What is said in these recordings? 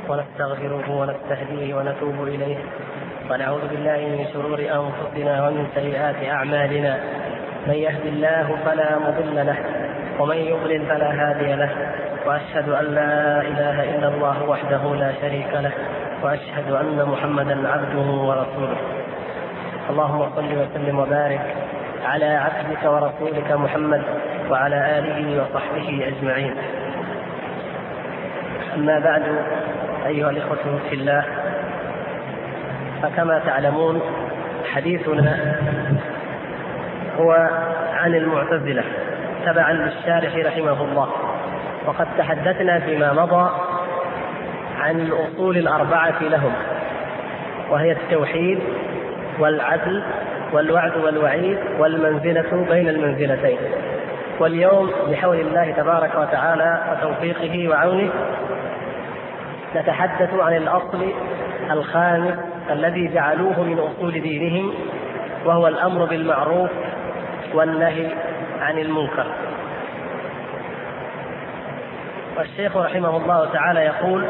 ونستغفره ونستهديه ونتوب إليه، ونعوذ بالله من شرور أنفسنا ومن سيئات أعمالنا. من يهد الله فلا مضل له ومن يضلل فلا هادي له، وأشهد أن لا إله إلا الله وحده لا شريك له، وأشهد أن محمدا عبده ورسوله. اللهم صل وسلم وبارك على عبدك ورسولك محمد وعلى آله وصحبه أجمعين. أما بعد، أيها الإخوة في الله، فكما تعلمون حديثنا هو عن المعتزلة تبعا للشارح رحمه الله، وقد تحدثنا فيما مضى عن الأصول الأربعة لهم، وهي التوحيد والعدل والوعد والوعيد والمنزلة بين المنزلتين. واليوم بحول الله تبارك وتعالى وتوفيقه وعونه نتحدث عن الأصل الخامس الذي جعلوه من أصول دينهم، وهو الأمر بالمعروف والنهي عن المنكر. والشيخ رحمه الله تعالى يقول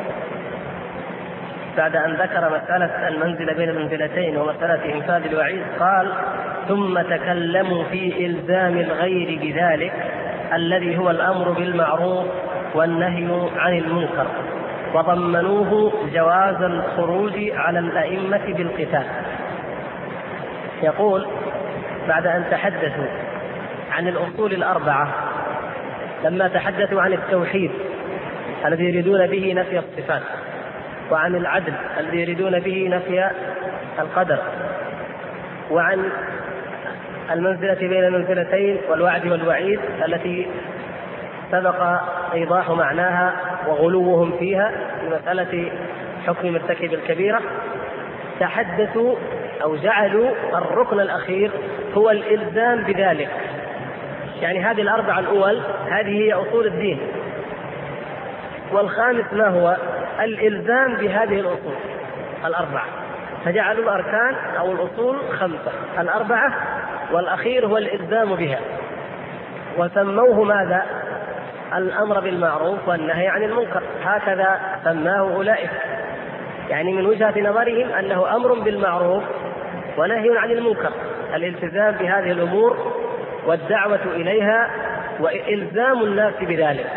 بعد أن ذكر مسألة المنزلة بين المنزلتين ومسألة إنفاذ الوعيد، قال: ثم تكلموا في إلزام الغير بذلك الذي هو الأمر بالمعروف والنهي عن المنكر، وضمنوه جواز الخروج على الأئمة بالقتال. يقول بعد أن تحدثوا عن الأصول الأربعة، لما تحدثوا عن التوحيد الذي يريدون به نفي الصفات، وعن العدل الذي يريدون به نفي القدر، وعن المنزلة بين المنزلتين والوعد والوعيد التي سبق إيضاح معناها وغلوهم فيها في مسألة حكم مرتكب الكبيرة، تحدثوا أو جعلوا الركن الأخير هو الإلزام بذلك. يعني هذه الأربعة الأول هذه هي أصول الدين، والخامس ما هو؟ الإلزام بهذه الأصول الأربعة. فجعلوا الأركان أو الأصول خمسة، الأربعة والأخير هو الإلزام بها، وسموه ماذا؟ الأمر بالمعروف والنهي عن المنكر. هكذا سماه أولئك، يعني من وجهة نظرهم أنه أمر بالمعروف ونهي عن المنكر، الالتزام بهذه الأمور والدعوة إليها وإلزام الناس بذلك.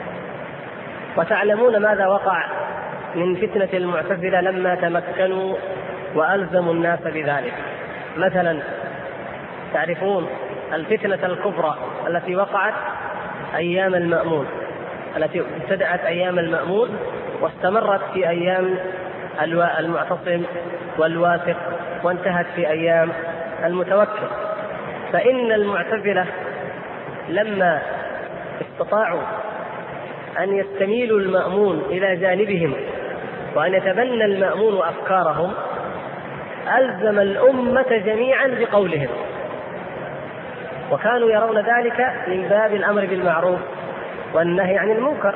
وتعلمون ماذا وقع من فتنة المعتزلة لما تمكنوا وألزموا الناس بذلك. مثلا تعرفون الفتنة الكبرى التي وقعت أيام المأمون، التي ابتدأت أيام المأمون واستمرت في أيام المعتصم والواثق، وانتهت في أيام المتوكل. فإن المعتزلة لما استطاعوا أن يستميلوا المأمون إلى جانبهم وأن يتبنى المأمون أفكارهم، ألزم الأمة جميعا بقولهم، وكانوا يرون ذلك من باب الأمر بالمعروف والنهي عن المنكر.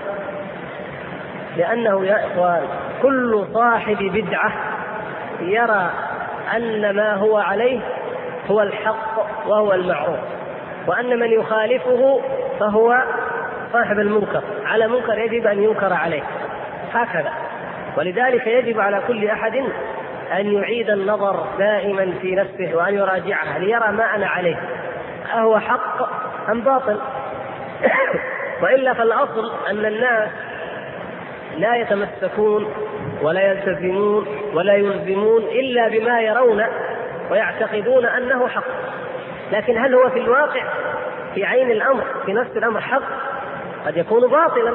لأنه يا إخوان كل صاحب بدعة يرى أن ما هو عليه هو الحق وهو المعروف، وأن من يخالفه فهو صاحب المنكر، على منكر يجب أن ينكر عليه، هكذا. ولذلك يجب على كل أحد أن يعيد النظر دائما في نفسه وأن يراجعها ليرى ما أنا عليه، أهو حق أم باطل؟ وإلا فالأصل أن الناس لا يتمسكون ولا يلتزمون ولا يلزمون إلا بما يرون ويعتقدون أنه حق، لكن هل هو في الواقع في عين الأمر في نفس الأمر حق؟ قد يكون باطلا.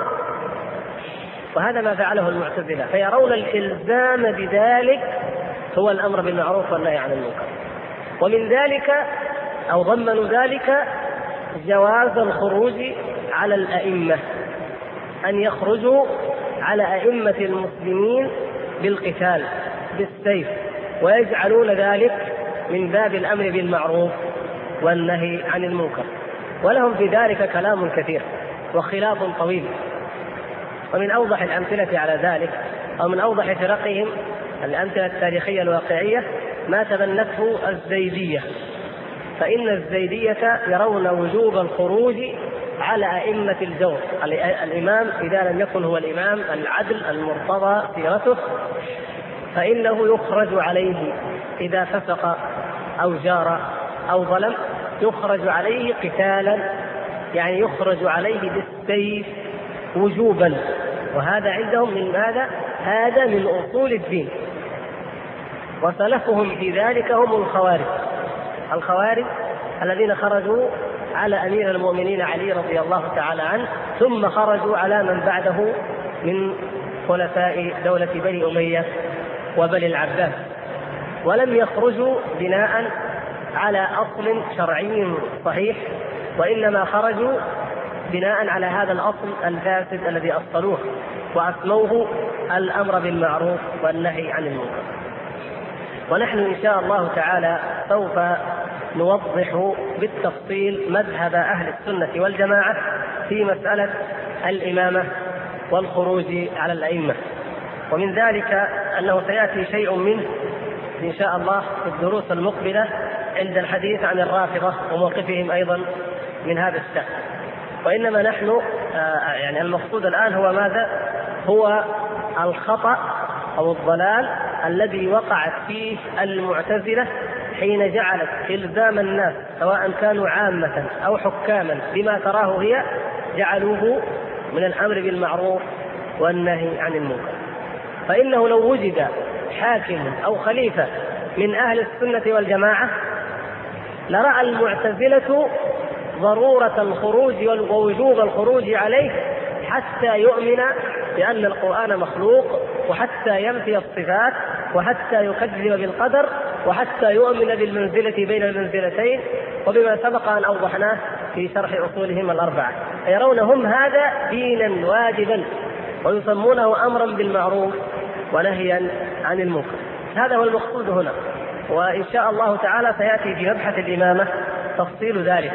وهذا ما فعله المعتزلة، فيرون الإلزام بذلك هو الأمر بالمعروف والنهي عن المنكر. ومن ذلك أو ضمنوا ذلك جواز الخروج على الأئمة، أن يخرجوا على أئمة المسلمين بالقتال بالسيف، ويجعلون ذلك من باب الأمر بالمعروف والنهي عن المنكر. ولهم في ذلك كلام كثير وخلاف طويل. ومن أوضح الأمثلة على ذلك أو من أوضح فرقهم الأمثلة التاريخية الواقعية ما تبنته الزيدية. فإن الزيدية يرون وجوب الخروج على أئمة الجور. الإمام إذا لم يكن هو الإمام العدل المرتضى سيرته فإنه يخرج عليه إذا فسق أو جار أو ظلم، يخرج عليه قتالا، يعني يخرج عليه بالسيف وجوبا. وهذا عندهم من ماذا؟ هذا من أصول الدين. وسلفهم في ذلك هم الخوارج الذين خرجوا على أمير المؤمنين علي رضي الله تعالى عنه، ثم خرجوا على من بعده من خلفاء دولة بني أمية وبني العباس، ولم يخرجوا بناء على أصل شرعي صحيح، وإنما خرجوا بناء على هذا الأصل الفاسد الذي أصلوه وأسموه الأمر بالمعروف والنهي عن المنكر. ونحن إن شاء الله تعالى سوف نوضح بالتفصيل مذهب أهل السنة والجماعة في مسألة الإمامة والخروج على الأئمة، ومن ذلك أنه سيأتي شيء منه إن شاء الله في الدروس المقبلة عند الحديث عن الرافضة وموقفهم أيضا من هذا الشأن. وإنما نحن يعني المقصود الآن هو ماذا؟ هو الخطأ أو الضلال الذي وقعت فيه المعتزلة حين جعلت إلزام الناس سواء كانوا عامة أو حكاما بما تراه هي، جعلوه من الأمر بالمعروف والنهي عن المنكر. فإنه لو وجد حاكم أو خليفة من أهل السنة والجماعة لرأى المعتزلة ضرورة الخروج ووجوب الخروج عليه حتى يؤمن بأن القرآن مخلوق، وحتى ينفي الصفات، وحتى يكذب بالقدر، وحتى يؤمن بالمنزلة بين المنزلتين، وبما سبق أن أوضحناه في شرح أصولهم الأربعة. يرون هم هذا دينا واجبا ويسمونه أمرا بالمعروف ونهيا عن المنكر. هذا هو المقصود هنا، وإن شاء الله تعالى سيأتي في مبحث الإمامة تفصيل ذلك،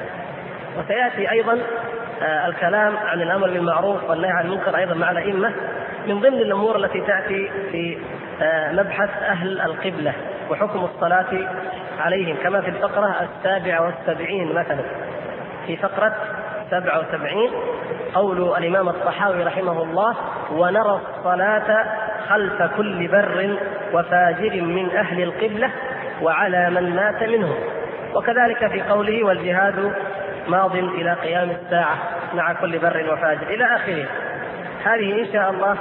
وسيأتي أيضا الكلام عن الأمر بالمعروف والنهي عن المنكر أيضا مع الأئمة من ضمن الأمور التي تأتي في مبحث أهل القبلة وحكم الصلاة عليهم، كما في الفقرة 77 مثلا. في فقرة 77 قول الإمام الطحاوي رحمه الله: ونرى الصلاة خلف كل بر وفاجر من أهل القبلة وعلى من مات منهم. وكذلك في قوله: والجهاد ماض إلى قيام الساعة مع كل بر وفاجر إلى آخره. هذه إن شاء الله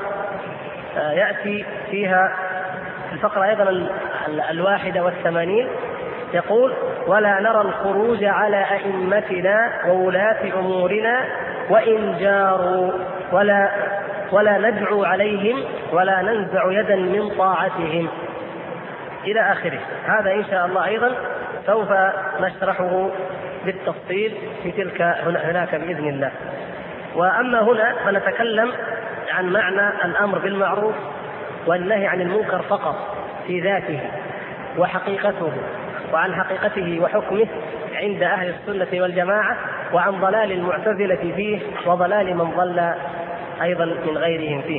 يأتي فيها الفقرة أيضا 81 يقول: ولا نرى الخروج على أئمتنا وولاة أمورنا وإن جاروا ولا ندعو عليهم ولا ننزع يدا من طاعتهم إلى آخره. هذا إن شاء الله أيضا سوف نشرحه بالتفصيل في تلك هناك بإذن الله. وأما هنا فنتكلم عن معنى الأمر بالمعروف والنهي عن المنكر فقط في ذاته وحقيقته، وعن حقيقته وحكمه عند أهل السنة والجماعة، وعن ضلال المعتزلة فيه وضلال من ضل أيضا من غيرهم فيه.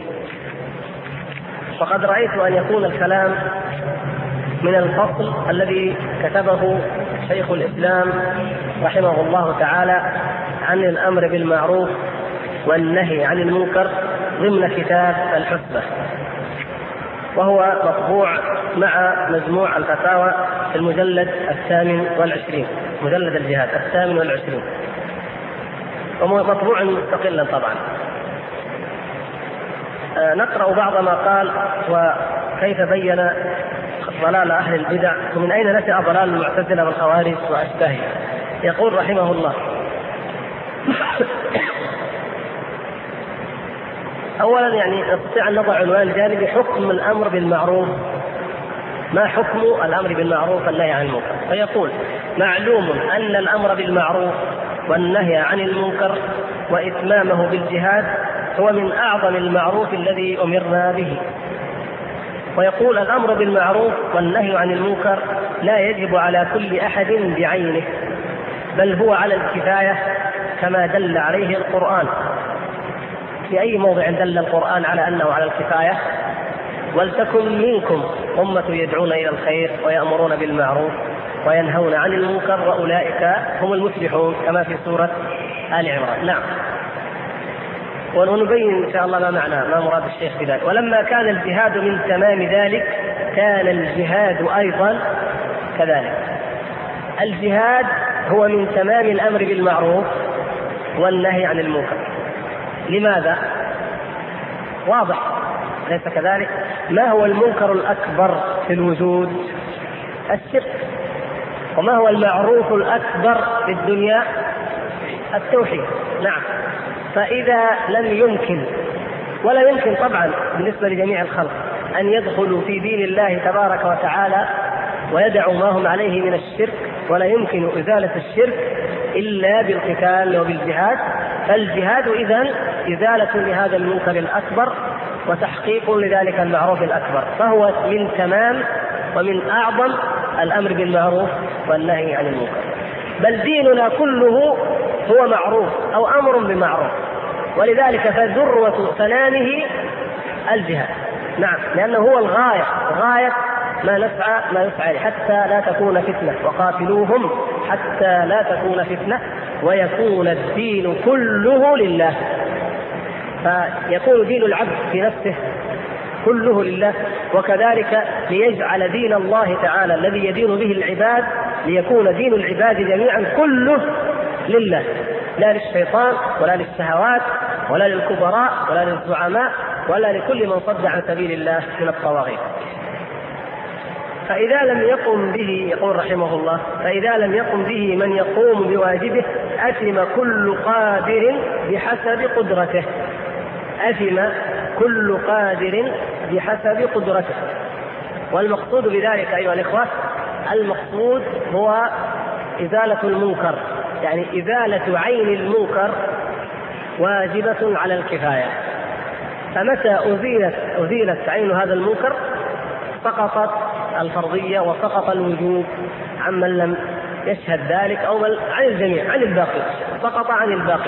وقد رأيت أن يكون الكلام من الفصل الذي كتبه شيخ الإسلام رحمه الله تعالى عن الأمر بالمعروف والنهي عن المنكر ضمن كتاب الحسبة، وهو مطبوع مع مجموع الفتاوى في المجلد 28، مجلد الجهاد 28، ومطبوع مستقلا طبعا. نقرأ بعض ما قال وكيف بين ضلال أهل البدع ومن أين نشأ ضلال المعتزلة والخوارج وأشباهه. يقول رحمه الله: أولا يعني نستطيع أن نضع عنوان جانبي: حكم الأمر بالمعروف. ما حكم الأمر بالمعروف والنهي عن المنكر؟ فيقول: معلوم أن الأمر بالمعروف والنهي عن المنكر وإتمامه بالجهاد هو من أعظم المعروف الذي أمرنا به. ويقول: الأمر بالمعروف والنهي عن المنكر لا يجب على كل أحد بعينه، بل هو على الكفاية كما دل عليه القرآن. في أي موضع دل القرآن على أنه على الكفاية؟ ولتكن منكم أمة يدعون إلى الخير ويأمرون بالمعروف وينهون عن المنكر وأولئك هم المفلحون، كما في سورة آل عمران. نعم. ونبين إن شاء الله ما معنى ما مراد الشيخ بذلك. ولما كان الجهاد من تمام ذلك كان الجهاد أيضا كذلك. الجهاد هو من تمام الأمر بالمعروف والنهي عن المنكر. لماذا؟ واضح ليس كذلك؟ ما هو المنكر الأكبر في الوجود؟ الشرك. وما هو المعروف الأكبر في الدنيا؟ التوحيد. نعم. فإذا لم يمكن، ولا يمكن طبعا بالنسبة لجميع الخلق، أن يدخلوا في دين الله تبارك وتعالى ويدعوا ما هم عليه من الشرك، ولا يمكن إزالة الشرك إلا بالقتال وبالجهاد، فالجهاد إذن إزالة لهذا المنكر الأكبر وتحقيق لذلك المعروف الأكبر، فهو من تمام ومن أعظم الأمر بالمعروف والنهي عن المنكر. بل ديننا كله هو معروف أو أمر بمعروف، ولذلك فذروة سنامه الجهاد. نعم، لأنه هو غاية ما نسعى حتى لا تكون فتنة، وقاتلوهم حتى لا تكون فتنة ويكون الدين كله لله. فيكون دين العبد في نفسه كله لله، وكذلك ليجعل دين الله تعالى الذي يدين به العباد ليكون دين العباد جميعا كله لله، لا للشيطان ولا للشهوات ولا للكبراء ولا للزعماء ولا لكل من صد عن سبيل الله من الطواغيت. فإذا لم يقم به، يقول رحمه الله، فإذا لم يقم به من يقوم بواجبه أثم كل قادر بحسب قدرته. أثم كل قادر بحسب قدرته. والمقصود بذلك أيها الإخوة، المقصود هو إزالة المنكر، يعني إزالة عين المنكر واجبة على الكفاية. فمتى أزيلت عين هذا المنكر سقطت الفرضية وسقط الوجوب عمن لم يشهد ذلك، أو عن الجميع، عن الباقي، سقط عن الباقي.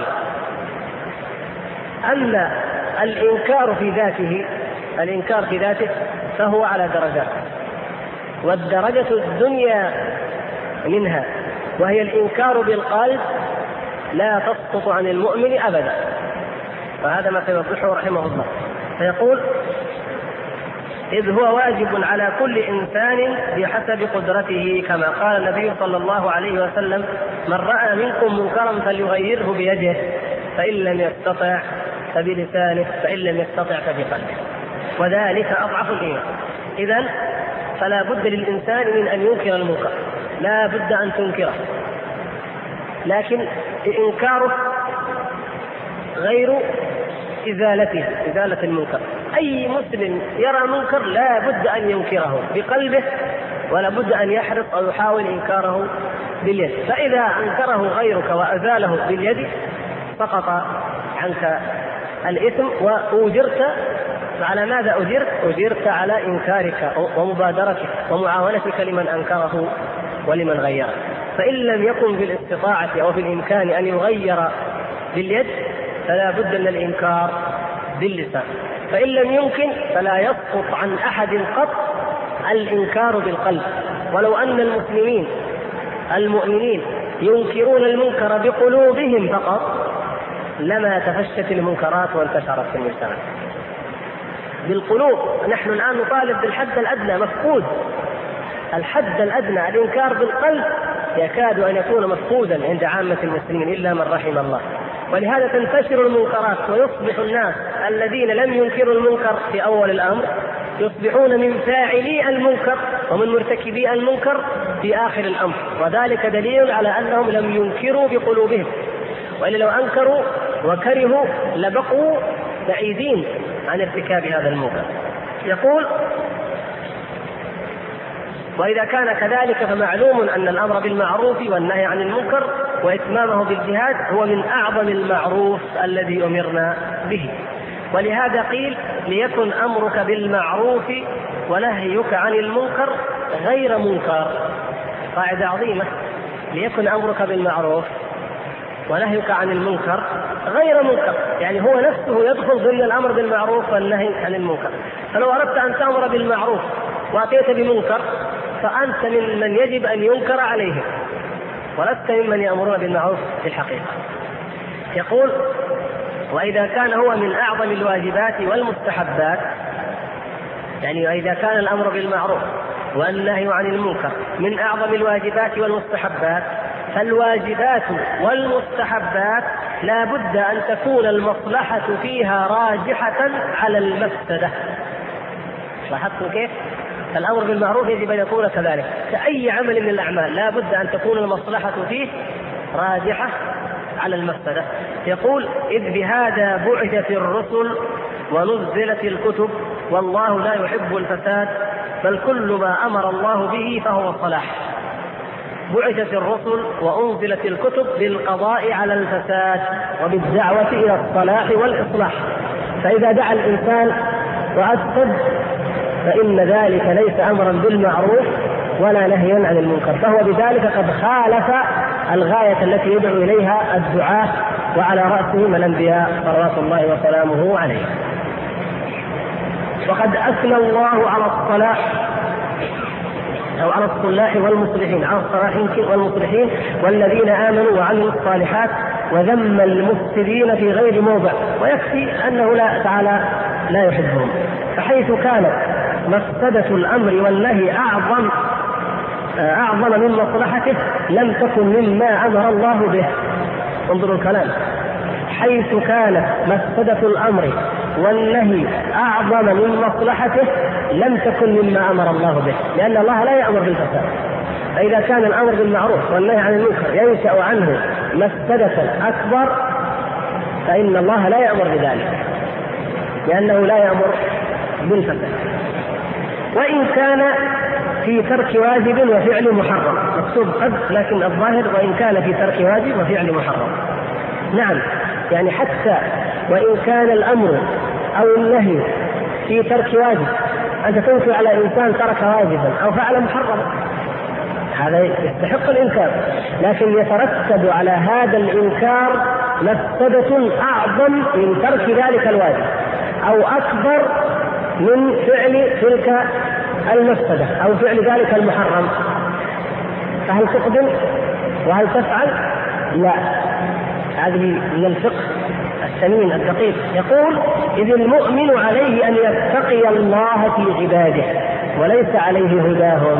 أما الإنكار في ذاته فهو على درجات، والدرجة الدنيا منها وهي الإنكار بالقلب لا تسقط عن المؤمن أبدا. فهذا ما سيوضحه رحمه الله، فيقول: إذ هو واجب على كل إنسان بحسب قدرته، كما قال النبي صلى الله عليه وسلم: من رأى منكم منكرا فليغيره بيده، فإن لم يستطع فبلسانه، فإن لم يستطع فبقلبه، وذلك أضعف الإيمان. إذن فلا بد للإنسان من أن ينكر المنكر، لا بد أن تنكره، لكن إنكاره غير إزالة المنكر. أي مسلم يرى منكر لا بد أن ينكره بقلبه، ولا بد أن يحرص أو يحاول إنكاره باليد. فإذا أنكره غيرك وأزاله باليد سقط عنك الإثم وأجرت. على ماذا أجرت؟ أجرت على إنكارك ومبادرتك ومعاونتك لمن أنكره ولمن غيره. فإن لم يكن بالاستطاعة أو في الإمكان أن يغير باليد فلا بد من الإنكار باللسان. فإن لم يمكن فلا يسقط عن أحد قط الإنكار بالقلب. ولو أن المؤمنين ينكرون المنكر بقلوبهم فقط لما تفشت المنكرات وانتشرت في المجتمع. بالقلوب نحن الآن نطالب بالحد الأدنى، مفقود الحد الأدنى. الإنكار بالقلب يكاد أن يكون مفقودا عند عامة المسلمين إلا من رحم الله. ولهذا تنتشر المنكرات، ويصبح الناس الذين لم ينكروا المنكر في أول الأمر يصبحون من فاعلي المنكر ومن مرتكبي المنكر في آخر الأمر، وذلك دليل على أنهم لم ينكروا بقلوبهم، وإلا لو أنكروا وكرهوا لبقوا بعيدين عن ارتكاب هذا المنكر. يقول: وإذا كان كذلك فمعلوم أن الأمر بالمعروف والنهي عن المنكر وإتمامه بالجهاد هو من أعظم المعروف الذي أمرنا به. ولهذا قيل: ليكن أمرك بالمعروف ونهيك عن المنكر غير منكر. قاعدة عظيمة: ليكن أمرك بالمعروف ونهيك عن المنكر غير منكر، يعني هو نفسه يدخل ضمن الأمر بالمعروف والنهي عن المنكر. فلو أردت أن تأمر بالمعروف وأتيت بمنكر فأنت ممن يجب أن ينكر عليه، ولست ممن يأمرون بالمعروف في الحقيقة. يقول: وإذا كان هو من أعظم الواجبات والمستحبات، يعني وإذا كان الأمر بالمعروف والنهي عن المنكر من أعظم الواجبات والمستحبات، فالواجبات والمستحبات لا بد أن تكون المصلحة فيها راجحة على المفسدة. لاحظتم كيف؟ الأمر بالمعروف يجب أن يكون كذلك، كأي عمل من الأعمال لا بد أن تكون المصلحة فيه راجحة على المفسدة. يقول: إذ بهذا بعثت الرسل ونزلت الكتب والله لا يحب الفساد، بل كل ما أمر الله به فهو صلاح. بعثت الرسل وأنزلت الكتب بالقضاء على الفساد وبالدعوة إلى الصلاح والإصلاح، فإذا دعا الإنسان وأفسد فإن ذلك ليس أمرا بالمعروف ولا نهيا عن المنكر، فهو بذلك قد خالف الغاية التي يدعو إليها الدعاة، وعلى رأسهم الأنبياء صلوات الله وسلامه عليه. وقد أثنى الله على الصلاح أو على الصلاح والمصلحين، على الصلاح والمصلحين والذين آمنوا وعملوا الصالحات، وذم المفسدين في غير موضع، ويكفي أنه لا تعالى لا يحبهم. فحيث كانت مفسدة الأمر والنهي أعظم من مصلحته لم تكن مما أمر الله به. انظروا الكلام: حيث كانت مفسدة الأمر والنهي أعظم من مصلحته لم تكن مما أمر الله به، لأن الله لا يأمر بالفساد. فإذا كان الأمر بالمعروف والنهي عن المنكر ينشأ عنه مفسدة أكبر فإن الله لا يأمر بذلك، لأنه لا يأمر بالفساد. وإن كان في ترك واجب وفعل محرم، مكتوب قد، لكن الظاهر وإن كان في ترك واجب وفعل محرم. نعم، يعني حتى وإن كان الأمر أو النهي في ترك واجب، أنت تنكر على إنسان ترك واجبا أو فعل محرما، هذا يستحق الإنكار، لكن يترتب على هذا الإنكار مفسدة أعظم من ترك ذلك الواجب أو أكبر من فعل تلك المفسدة أو فعل ذلك المحرم. فهل تقدم وهل تفعل؟ لا، هذه من الفقه الثمين الدقيق. يقول: إذ المؤمن عليه أن يتقي الله في عباده وليس عليه هداهم.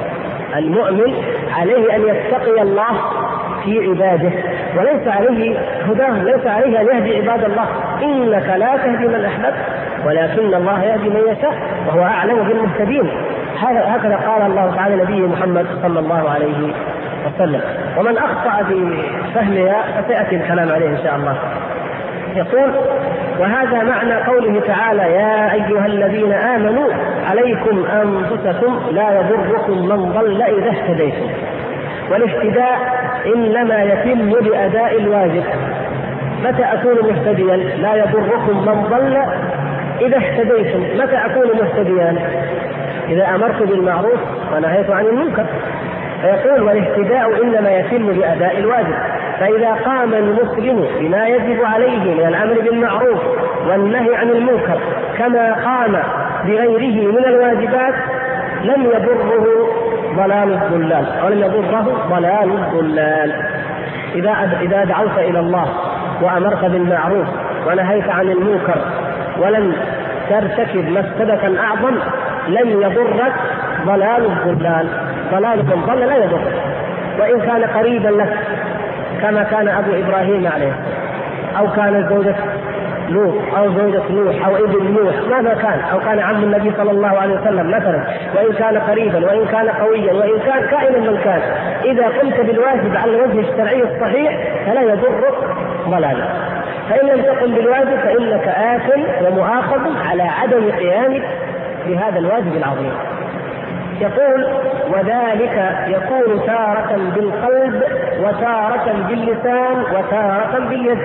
المؤمن عليه أن يتقي الله في عباده وليس عليه هداهم، ليس عليه أن يهدي عباد الله. إنك لا تهدي من أحببت ولكن الله يهدي من يشاء وهو أعلم بالمهتدين. هكذا قال الله تعالى نبيه محمد صلى الله عليه وسلم. ومن أخطأ في فهمها فسيأتي الكلام عليه إن شاء الله. يقول: وهذا معنى قوله تعالى: يا أيها الذين آمنوا عليكم أنفسكم لا يضركم من ضل إذا اهتديتم. والاهتداء إنما يتم بأداء الواجب. متى أكون مهتديا؟ لا يضركم من ضل إذا اهتديتم. متى أكون مهتديا؟ إذا أمرت بالمعروف ونهيت عن المنكر. فيقول: والاهتداء إنما يتم بأداء الواجب. فإذا قام المسلم بما يجب عليه من الأمر بالمعروف والنهي عن المنكر كما قام بغيره من الواجبات لم يضره ضلال الضلال، أو لم يضره ضلال الضلال. إذا دعوت إلى الله وأمرت بالمعروف ونهيت عن المنكر ولم ترتكب مفسدة أعظم لم يضرك ضلال الضلال. ضلال من ضل لا يضرك وإن كان قريبا لك، كما كان أبو إبراهيم عليه، أو كان زوجة لوط أو زوجة نوح أو ابن نوح، ماذا كان، أو كان عم النبي صلى الله عليه وسلم مثلا، وإن كان قريبا وإن كان قويا وإن كان كائنا من كان، إذا قمت بالواجب على الوجه الشرعي الصحيح فلا يضرك ضلالا. فإن لم تقم بالواجب فإنك آثم ومؤاخذ على عدم قيامك بهذا الواجب العظيم. يقول: وذلك يكون تارة بالقلب وتارة باللسان وتارة باليد.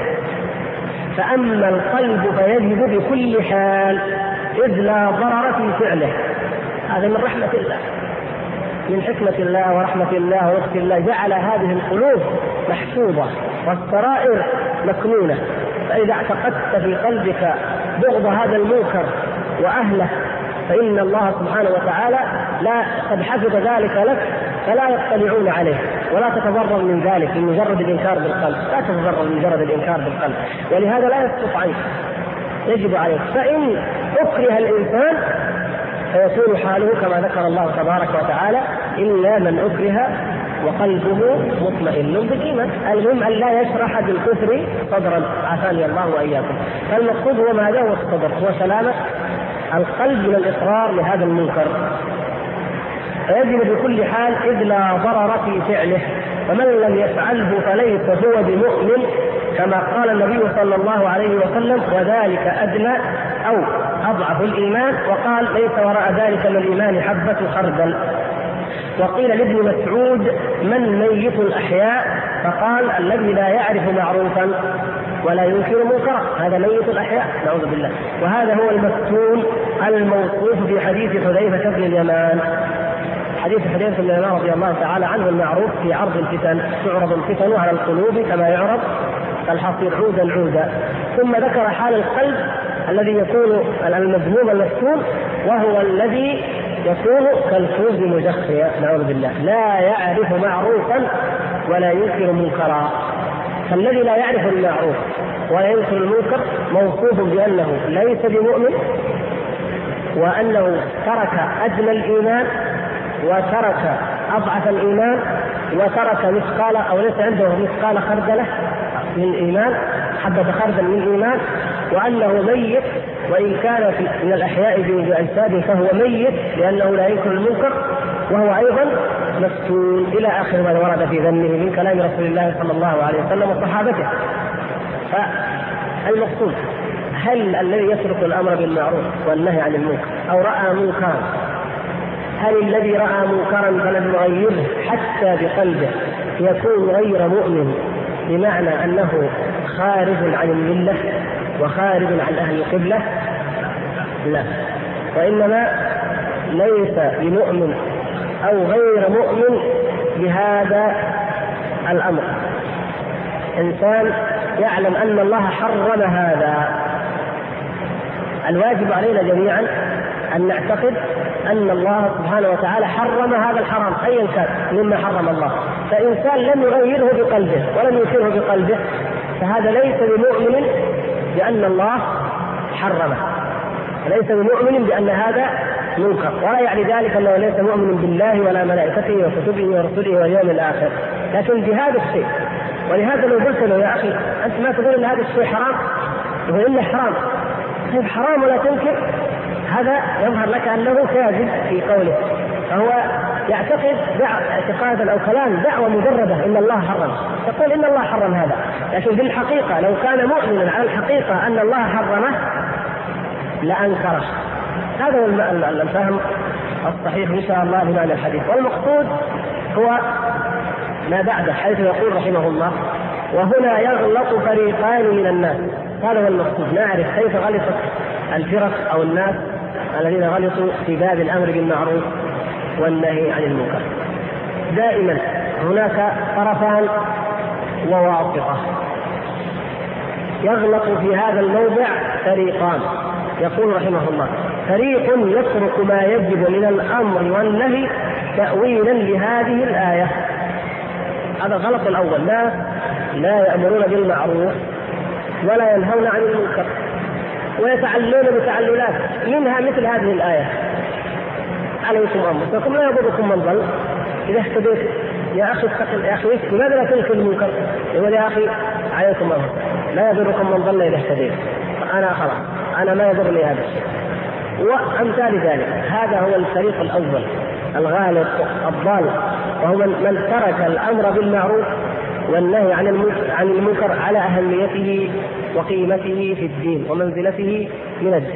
فأما القلب فيجب بكل حال إذ لا ضرر في فعله. هذا من رحمة الله، من حكمة الله ورحمة الله ولطف الله، جعل هذه القلوب محفوظة والسرائر مكنونة. فإذا اعتقدت في قلبك بغض هذا المنكر وأهله فإن الله سبحانه وتعالى قد حفظ ذلك لك فلا يطلعون عليه. ولا تتضرر من ذلك بمجرد الإنكار بالقلب، لا تتضرر من مجرد الإنكار بالقلب، ولهذا لا يسقط عنك، يجب عليك. فإن أكره الإنسان فيكون حاله كما ذكر الله تبارك وتعالى: إلا من أكره وقلبه مطمئن بالإيمان. المهم أن لا يشرح بالكفر صدرا، عافاني الله وإياكم. فالمقصود هو ماذا؟ هو الصدر، هو سلامة القلب من الإقرار لهذا المنكر. فيجب بكل حال إذ لا ضرر في فعله، فمن لم يفعله فليس هو بمؤمن، كما قال النبي صلى الله عليه وسلم: وذلك أدنى أو أضعف الإيمان. وقال: ليس وراء ذلك من الإيمان حبة خردل. وقيل لابن مسعود: من ميت الأحياء؟ فقال: الذي لا يعرف معروفا ولا ينكر منكرا، هذا ميت الأحياء، نعوذ بالله. وهذا هو المفتون الموصوف في حديث حذيفة بن اليمان. حديث حذيفة بن اليمان رضي الله تعالى عنه المعروف في عرض الفتن: تعرض الفتن على القلوب كما يعرض الحصير عودا عودا. ثم ذكر حال القلب الذي يكون المذموم المفتون، وهو الذي يكون كالكوز مجخيا، نعوذ بالله، لا يعرف معروفا ولا ينكر منكرا. فالذي لا يعرف المعروف ولا ينكر المنكر موصوف بأنه ليس بمؤمن، وأنه ترك أدنى الإيمان وترك أضعف الإيمان وترك مثقال أو ليس عنده مثقال خردلة من إيمان، حبة خردل من إيمان، وأنه ميت وإن كان من الأحياء بأجساده فهو ميت لأنه لا ينكر المنكر، وهو أيضا مفتون، إلى آخر ما ورد في ذمه من كلام رسول الله صلى الله عليه وسلم وصحابته. فالمقصود: هل الذي يترك الأمر بالمعروف والنهي عن المنكر أو رأى منكرا، هل الذي رأى منكرا فلم يغيره حتى بقلبه يكون غير مؤمن، بمعنى أنه خارج عن الملة وخارج عن أهل القبلة؟ لا، وإنما ليس بمؤمن أو غير مؤمن بهذا الأمر. إنسان يعلم أن الله حرم هذا، الواجب علينا جميعا أن نعتقد أن الله سبحانه وتعالى حرم هذا الحرام أيا كان مما حرم الله. فإنسان لم يغيره بقلبه ولم ينكره بقلبه فهذا ليس بمؤمن بأن الله حرمه، ليس بمؤمن بأن هذا منكر، ولا يعني ذلك أنه ليس مؤمن بالله ولا ملائكته وكتبه ورسله واليوم الآخر، لكن بهذا الشيء. ولهذا لو قلت له: يا أخي أنت ما تقول أن هذا الشيء حرام؟ يقول: إنه حرام. طيب حرام ولا تنكر، هذا يظهر لك أنه كاذب في قوله، فهو يعتقد اعتقادا أو كلام دعوة مجردة إن الله حرم، تقول إن الله حرم هذا، لكن في الحقيقة لو كان مؤمنا على الحقيقة أن الله حرمه لأنكره. هذا هو الفهم الصحيح إن شاء الله لمعنى الحديث. والمقصود هو ما بعده، حيث يقول رحمه الله: وهنا يغلط فريقان من الناس. هذا هو المقصود، نعرف كيف غلطت الفرق أو الناس الذين غلطوا في باب الأمر بالمعروف والنهي عن المنكر. دائما هناك طرفان وواسطة. يغلط في هذا الموضع فريقان. يقول رحمه الله: فريق يترك ما يجب من الأمر والنهي تأويلا لهذه الآية. هذا الغلط الأول، لا يأمرون بالمعروف ولا ينهون عن المنكر، ويتعللون بتعللات منها مثل هذه الآية: عليكم أنفسكم لا يضركم من ضل إذا اهتديت. يا أخي يا أخي لماذا لا تنكر المنكر؟ يقول: يا أخي عليكم أنفسكم لا يضركم من ضل إذا اهتديت، أنا خلاص أنا ما يضرني هذا الشيء، وأمثال ذلك. هذا هو الفريق الأول الغالط الضال، وهو من ترك الأمر بالمعروف والنهي عن المنكر على أهميته وقيمته في الدين ومنزلته من الدين.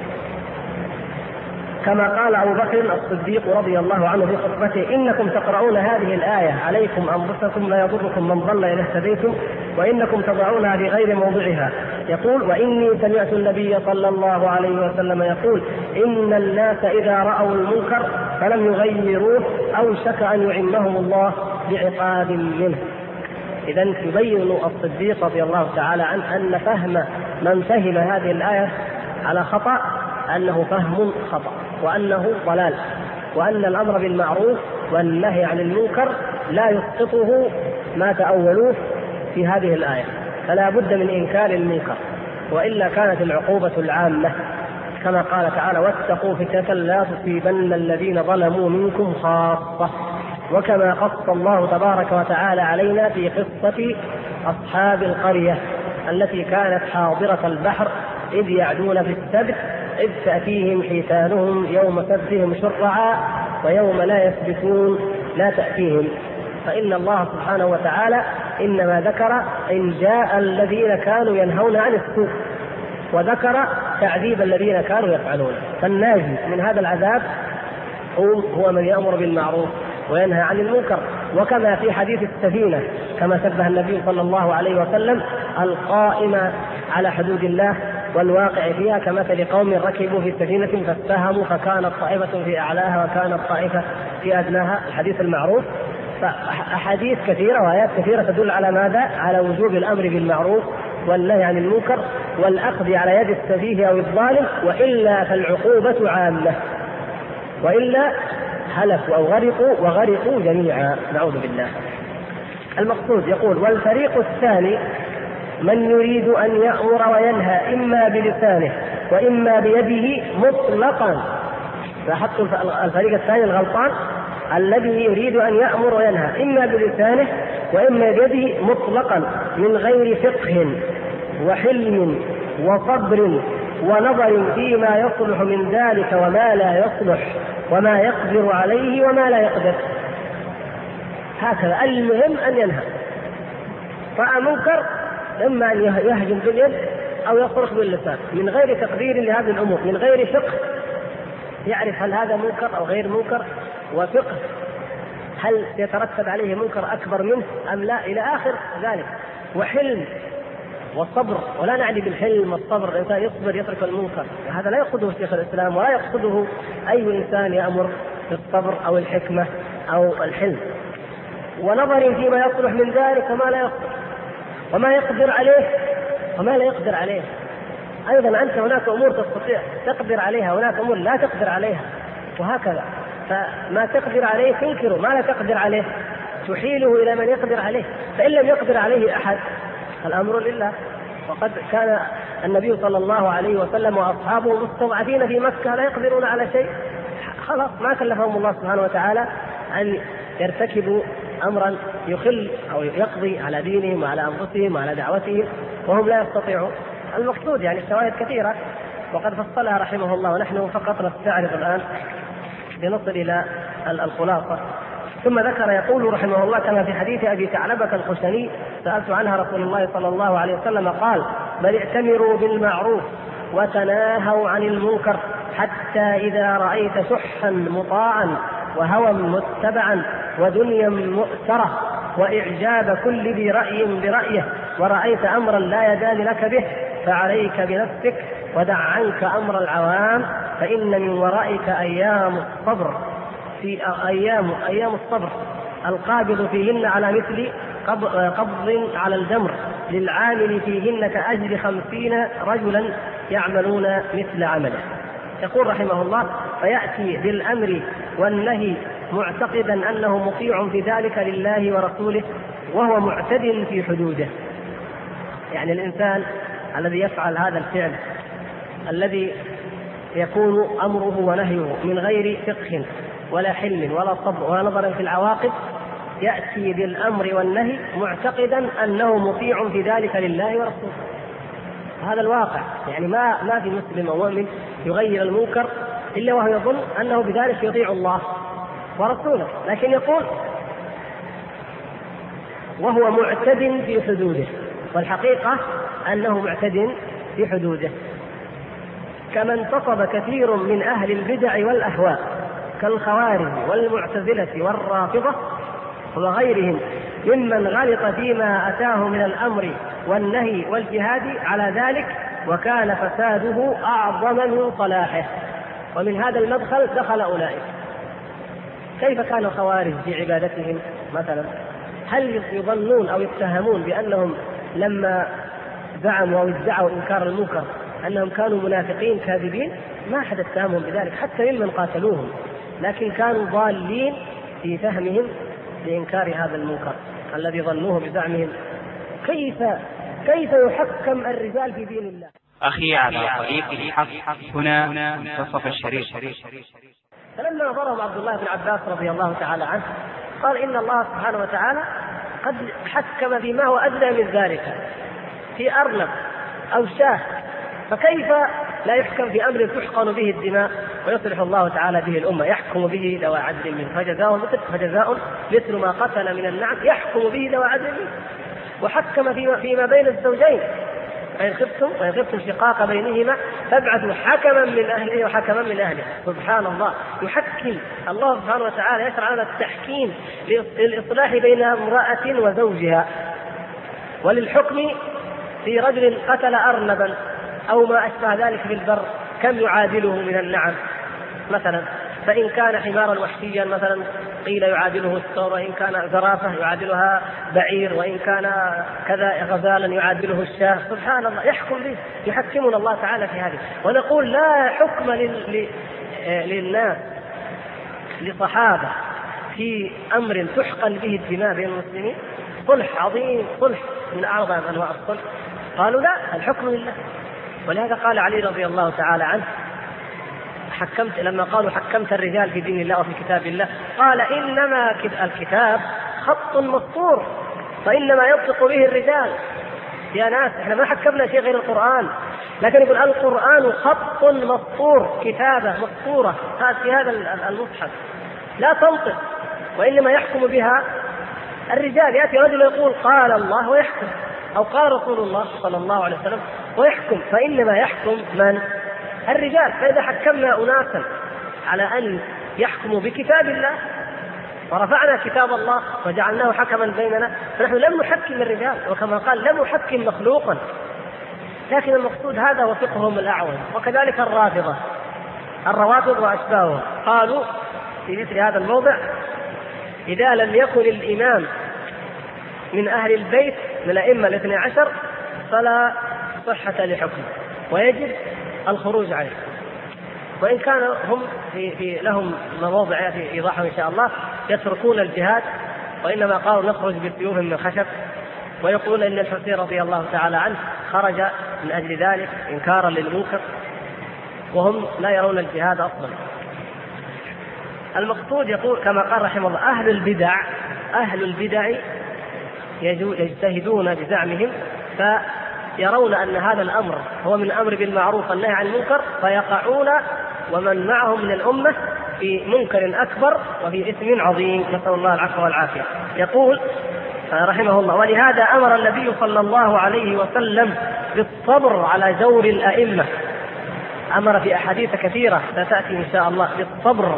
كما قال أبو بكر الصديق رضي الله عنه في خطبته: إنكم تقرؤون هذه الآية عليكم أنفسكم لا يضركم من ضل إذا اهتديتم، وإنكم تضعونها في غير موضعها. يقول: وإني سمعت النبي صلى الله عليه وسلم يقول: إن الناس إذا رأوا المنكر فلم يغيروه أوشك أن يعمهم الله بعقاب منه. إذن يبين الصديق رضي الله تعالى عنه أن فهم من فهم هذه الآية على خطأ أنه فهم خطأ، وأنه ضلال، وأن الأمر بالمعروف والنهي عن المنكر لا يسقطه ما تأولوه في هذه الآية، فلا بد من إنكار المنكر، وإلا كانت العقوبة العامة كما قال تعالى: واتقوا فتنة لا تصيبن الذين ظلموا منكم خاصة. وكما قص الله تبارك وتعالى علينا في قصة أصحاب القرية التي كانت حاضرة البحر إذ يعدون في السبت إذ تأتيهم حيتانهم يوم سبتهم شرعا ويوم لا يسبتون لا تأتيهم. فإن الله سبحانه وتعالى إنما ذكر إن جاء الذين كانوا ينهون عن السوء، وذكر تعذيب الذين كانوا يفعلون. فالناجي من هذا العذاب هو من يأمر بالمعروف وينهى عن المنكر. وكما في حديث السفينة كما شبه النبي صلى الله عليه وسلم القائم على حدود الله والواقع فيها كمثل قوم ركبوا في سفينة فاتهموا فكانت طائفة في أعلاها وكانت طائفة في أدناها، الحديث المعروف. فأحاديث كثيرة وآيات كثيرة تدل على ماذا؟ على وجوب الأمر بالمعروف والنهي عن المنكر والأخذ على يد السفيه أو الظالم، وإلا فالعقوبة عامة، وإلا هلكوا أو غرقوا جميعا، نعوذ بالله. المقصود يقول: والفريق الثاني من يريد أن يأمر وينهى إما بلسانه وإما بيده مطلقا. لاحظتم الفريق الثاني الغلطان الذي يريد أن يأمر وينهى إما بلسانه وإما بيده مطلقا من غير فقه وحلم وصبر ونظر فيما يصلح من ذلك وما لا يصلح وما يقدر عليه وما لا يقدر. هكذا المهم أن ينهى. رأى منكر إما أن يهجم باليد أو يصرخ باللسان من غير تقدير لهذه الأمور، من غير فقه يعرف هل هذا منكر أو غير منكر، وفقه هل يترتب عليه منكر أكبر منه أم لا، إلى آخر ذلك. وحلم والصبر، ولا نعني بالحلم والصبر الإنسان يصبر يترك المنكر، هذا لا يقصده شيخ الإسلام ولا يقصده أي إنسان يأمر بالصبر أو الحكمة أو الحلم. ونظر فيما يصلح من ذلك وما لا يصلح وما يقدر عليه وما لا يقدر عليه. أيضا أنت هناك أمور تستطيع تقدر عليها، هناك أمور لا تقدر عليها، وهكذا. فما تقدر عليه تنكره، ما لا تقدر عليه تحيله إلى من يقدر عليه. فإن لم يقدر عليه أحد الأمر لله. وقد كان النبي صلى الله عليه وسلم وأصحابه مستضعفين في مكة لا يقدرون على شيء، خلاص ما كلفهم الله سبحانه وتعالى أن يرتكبوا أمرا يخل أو يقضي على دينهم وعلى أنفسهم وعلى دعوتهم وهم لا يستطيعون. المقصود يعني الشواهد كثيرة وقد فصلها رحمه الله، ونحن فقط نستعرض الآن لنصل إلى الخلاصة. ثم ذكر يقول رحمه الله كما في حديث أبي ثعلبة الخشني سألت عنها رسول الله صلى الله عليه وسلم قال: بل ائتمروا بالمعروف وتناهوا عن المنكر حتى إذا رأيت شحا مطاعا وهوى متبعا ودنيا مؤثرة وإعجاب كل ذي رأي برأيه ورأيت أمرا لا يدان لك به فعليك بنفسك ودع عنك أمر العوام فإن من ورائك أيام الصبر، في أيام الصبر القابض فيهن على مثل قبض على الجمر للعامل فيهن كأجر 50 رجلا يعملون مثل عمله. يقول رحمه الله: فيأتي بالأمر والنهي معتقدا أنه مطيع في ذلك لله ورسوله وهو معتد في حدوده. يعني الإنسان الذي يفعل هذا الفعل الذي يكون أمره ونهيه من غير فقه ولا حلم ولا صبر ولا نظر في العواقب، يأتي بالأمر والنهي معتقدا أنه مطيع في ذلك لله ورسوله. هذا الواقع، يعني ما في مسلم أو مؤمن يغير المنكر إلا وهو يظن أنه بذلك يطيع الله ورسوله، لكن يقول وهو معتد في حدوده، والحقيقة أنه معتد في حدوده. كما انتصب كثير من أهل البدع والأهواء كالخوارج والمعتزلة والرافضة وغيرهم ممن غلط فيما أتاه من الأمر والنهي والجهاد على ذلك وكان فساده أعظم من صلاحه. ومن هذا المدخل دخل أولئك. كيف كان الخوارج في عبادتهم مثلا؟ هل يظنون أو يتهمون بأنهم لما زعموا أو ادعوا إنكار المنكر أنهم كانوا منافقين كاذبين؟ ما أحد اتهمهم بذلك حتى ممن قاتلوهم، لكن كانوا ضالين في فهمهم لإنكار هذا المنكر الذي ظنوه بزعمهم. كيف يحكم الرجال في دين الله؟ أخي على طريق الحق هنا منتصف الشريط. فلما نظره عبد الله بن عباس رضي الله تعالى عنه قال إن الله سبحانه وتعالى قد حكم بما هو أدنى من ذلك في أرنب أو شاة، فكيف لا يحكم في أمر تحقن به الدماء ويصلح الله تعالى به الأمة؟ يحكم به ذوى عدل منه فجزاء مثل ما قتل من النعم يحكم به ذوى عدل منه. وحكم فيما بين الزوجين وإن خفتم شقاق بينهما فابعثوا حكما من أهله وحكما من أهله. سبحان الله، يحكم الله سبحانه وتعالى، يشرع لنا التحكيم للإصلاح بين امرأة وزوجها، وللحكم في رجل قتل أرنبا أو ما أشبه ذلك في البر كم يعادله من النعم مثلا. فإن كان حمارا وحشيا مثلا قيل يعادله الثور، وإن كان زرافة يعادلها بعير، وإن كان كذا غزالا يعادله الشاه. سبحان الله، يحكم به، يحكمنا الله تعالى في هذه. ونقول لا حكم للناس لصحابة في أمر تحقن به الدماء بين المسلمين. صلح عظيم، صلح من أعظم أنواع الصلح، قالوا لا، الحكم لله. ولهذا قال علي رضي الله تعالى عنه لما قالوا حكمت الرجال في دين الله وفي كتاب الله، قال إنما الكتاب خط مسطور فإنما ينطق به الرجال. يا ناس، احنا ما حكمنا شيء غير القرآن، لكن يقول القرآن خط مسطور، كتابة مسطورة في هذا المصحف لا تنطق، وإنما يحكم بها الرجال. يأتي رجل يقول قال الله ويحكم، أو قال رسول الله صلى الله عليه وسلم ويحكم، فإنما يحكم من؟ الرجال. فإذا حكمنا أناسا على أن يحكموا بكتاب الله ورفعنا كتاب الله وجعلناه حكما بيننا، فنحن لم نحكم الرجال، وكما قال لم نحكم مخلوقا. لكن المقصود هذا هو فقههم الأعوج. وكذلك الروافض وأشباههم قالوا في مثل هذا الموضع إذا لم يكن الإمام من أهل البيت من الأئمة الاثني عشر فلا صحة لحكمه ويجب الخروج عليه. وإن كان هم في لهم مواضع في إيضاحهم إن شاء الله يتركون الجهاد، وإنما قالوا نخرج بسيوف من خشب، ويقولون إن الحسين رضي الله تعالى عنه خرج من أجل ذلك إنكارا للمنكر، وهم لا يرون الجهاد أصلا. المقصود يقول كما قال رحمه الله أهل البدع يجتهدون بزعمهم فيرون أن هذا الأمر هو من أمر بالمعروف والنهي عن المنكر، فيقعون ومن معهم من الأمة في منكر أكبر وفي إثم عظيم، نسأل الله العفو والعافية. يقول رحمه الله ولهذا أمر النبي صلى الله عليه وسلم بالصبر على جور الأئمة، أمر في أحاديث كثيرة ستأتي إن شاء الله بالصبر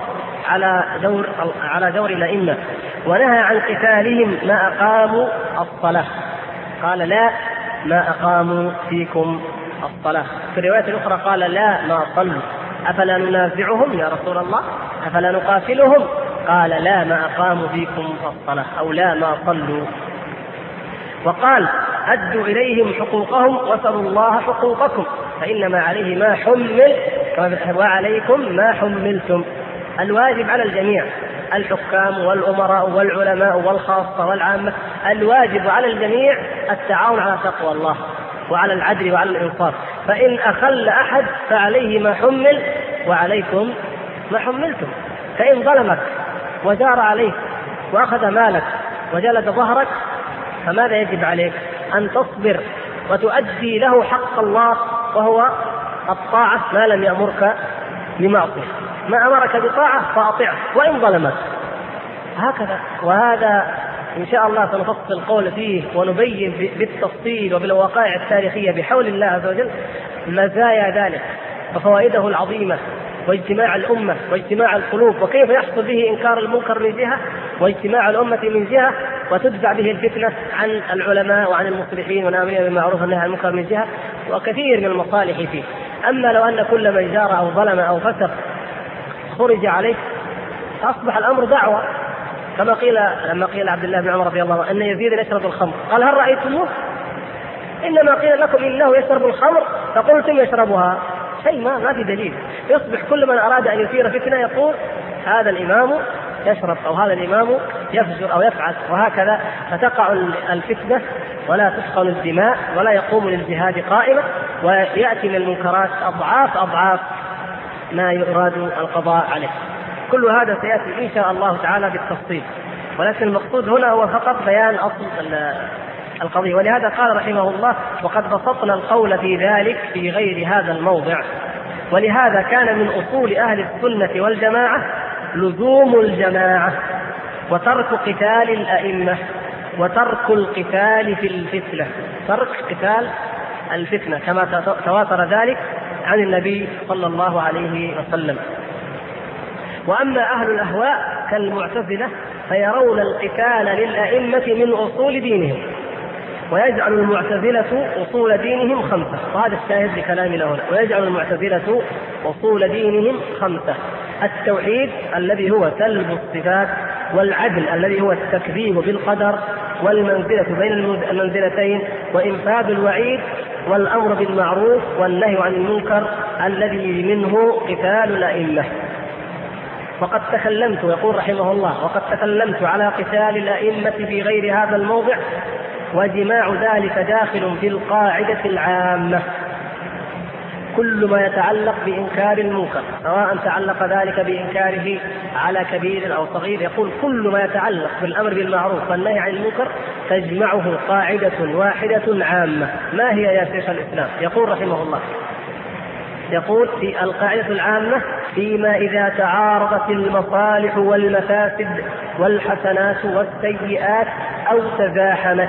على جور الأئمة، ونهى عن قتالهم ما أقاموا الصلاة، قال لا ما أقاموا فيكم الصلاة. في الرواية الأخرى قال لا ما صلوا، أفلا ننازعهم يا رسول الله، أفلا نقاتلهم؟ قال لا ما أقاموا فيكم الصلاة، أو لا ما صلوا. وقال أدوا إليهم حقوقهم وسلوا الله حقوقكم فإنما عليه ما حمل وعليكم ما حملتم. الواجب على الجميع، الحكام والأمراء والعلماء والخاصة والعامة، الواجب على الجميع التعاون على تقوى الله وعلى العدل وعلى الإنصاف. فإن أخل أحد فعليه ما حمل وعليكم ما حملتم. فإن ظلمك وجار عليك وأخذ مالك وجلد ظهرك فماذا يجب عليك؟ أن تصبر وتؤدي له حق الله، وهو الطاعة ما لم يأمرك بمعصية، ما أمرك بطاعة فأطيعه وإن ظلمك، هكذا. وهذا إن شاء الله سنفصل القول فيه ونبين بالتفصيل وبالوقائع التاريخية بحول الله عز وجل مزايا ذلك وفوائده العظيمة، واجتماع الأمة واجتماع القلوب، وكيف يحصل به إنكار المنكر من جهة واجتماع الأمة من جهة، وتدفع به الفتنة عن العلماء وعن المصلحين والآمرين بالمعروف والنهي عن المنكر من جهة، وكثير من المصالح فيه. أما لو أن كل من جار أو ظلم أو فسق خرج عليه أصبح الأمر دعوة، كما قيل لما قيل عبد الله بن عمر رضي الله عنه أن يزيد يشرب الخمر، قال هل رأيتموه؟ إنما قيل لكم إنه يشرب الخمر فقلتم يشربها، شيء ما في دليل. يصبح كل من أراد أن يثير فتنة يقول هذا الإمام يشرب أو هذا الإمام يفجر أو يفعل وهكذا، فتقع الفتنة ولا تسخن الدماء ولا يقوم للجهاد قائمة، ويأتي من المنكرات أضعاف ما يراد القضاء عليه. كل هذا سيأتي إن شاء الله تعالى بالتفصيل، ولكن المقصود هنا هو فقط بيان أصل القضية. ولهذا قال رحمه الله: وقد بسطنا القول في ذلك في غير هذا الموضع. ولهذا كان من أصول أهل السنة والجماعة لزوم الجماعة وترك قتال الأئمة وترك القتال في الفتنة، ترك قتال الفتنة كما تواتر ذلك عن النبي صلى الله عليه وسلم. وأما أهل الأهواء كالمعتزلة فيرون القتال للأئمة من أصول دينهم، ويجعل المعتزلة أصول دينهم 5. وهذا الشاهد لكلامنا هنا. ويجعل المعتزلة أصول دينهم 5: التوحيد الذي هو سلب الصفات، والعدل الذي هو التكذيب بالقدر، والمنزلة بين المنزلتين، وإنفاذ الوعيد، والأمر بالمعروف والنهي عن المنكر الذي منه قتال الأئمة. وقد تكلمت، يقول رحمه الله: وقد تكلمت على قتال الأئمة في غير هذا الموضع، وجماع ذلك داخل في القاعدة العامة. كل ما يتعلق بإنكار المنكر، سواء تعلق ذلك بإنكاره على كبير أو صغير، يقول كل ما يتعلق بالأمر بالمعروف والنهي عن المنكر تجمعه قاعدة واحدة عامة. ما هي يا شيخ الإسلام؟ يقول رحمه الله، يقول في القاعدة العامة: فيما إذا تعارضت المصالح والمفاسد والحسنات والسيئات أو تزاحمت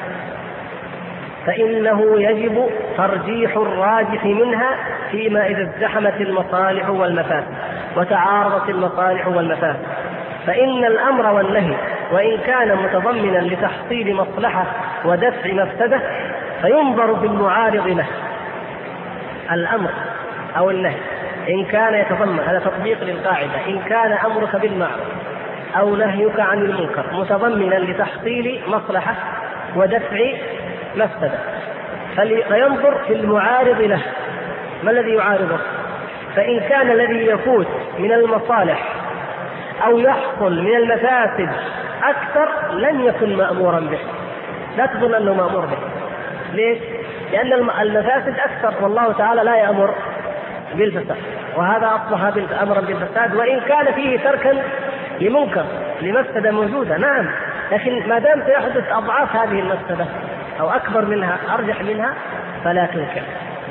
فإنه يجب ترجيح الراجح منها فيما إذا ازدحمت المصالح والمفاسد وتعارضت المصالح والمفاسد. فإن الأمر والنهي وإن كان متضمنا لتحصيل مصلحة ودفع مفسدة فينظر بالمعارض له. الأمر أو النهي إن كان يتضمن، هذا تطبيق للقاعدة، إن كان أمرك بالمعروف أو نهيك عن المنكر متضمنا لتحصيل مصلحة ودفع مفسدة فينظر في المعارض له. ما الذي يعارضه؟ فإن كان الذي يفوت من المصالح أو يحصل من المفاسد أكثر لن يكن مأمورا به. لا تظن أنه مأمور به. ليش؟ لأن المفاسد أكثر، والله تعالى لا يأمر بالفساد، وهذا أصبح أمرا بالفساد وإن كان فيه تركا لمنكر لمفسدة موجودة. نعم، لكن ما دام سيحدث أضعاف هذه المفسدة أو أكبر منها أرجح منها فلا تنكر.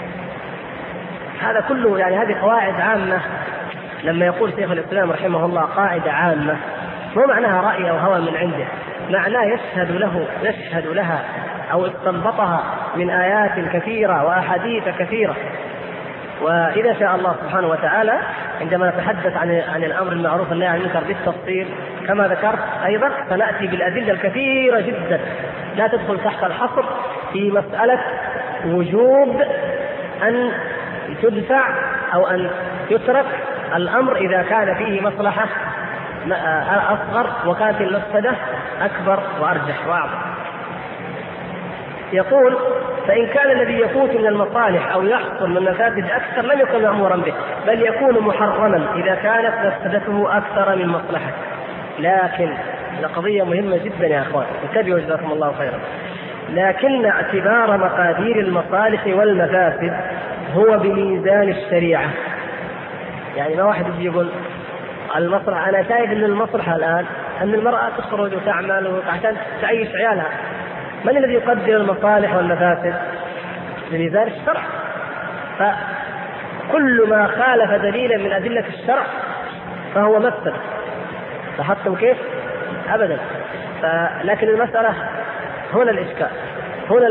هذا كله يعني هذه قواعد عامة. لما يقول شيخ الإسلام رحمه الله قاعدة عامة مو معناها رأي أو هوى من عنده، معناه يشهد لها أو استنبطها من آيات كثيرة وأحاديث كثيرة. وإذا شاء الله سبحانه وتعالى عندما نتحدث عن الأمر المعروف والنهي عن المنكر بالتفصيل كما ذكرت أيضا سنأتي بالأدلة الكثيرة جدا لا تدخل تحت الحصر في مسألة وجوب أن تدفع أو أن يترك الأمر إذا كان فيه مصلحة أصغر وكانت المفسدة أكبر وأرجح وأعظم. يقول: فإن كان الذي يفوت من المصالح أو يحصل من المفاسد أكثر لم يكن مأمورا به، بل يكون محرما إذا كانت مفسدته أكثر من مصلحة. لكن قضية مهمة جدا يا أخوان، انتبهوا جزاكم الله خيرا. لكن اعتبار مقادير المصالح والمفاسد هو بميزان الشريعة. يعني ما واحد يجي يقول المصلحة، أنا شايف أن المصلحة الآن أن المرأة تخرج وتعمل عشان تعيش عيالها. من الذي يقدر المصالح والمفاسد؟ بميزان الشرع. فكل ما خالف دليلا من أدلة الشرع فهو مفسد. لاحظتم كيف؟ أبدا. لكن المسألة هنا الإشكال، هنا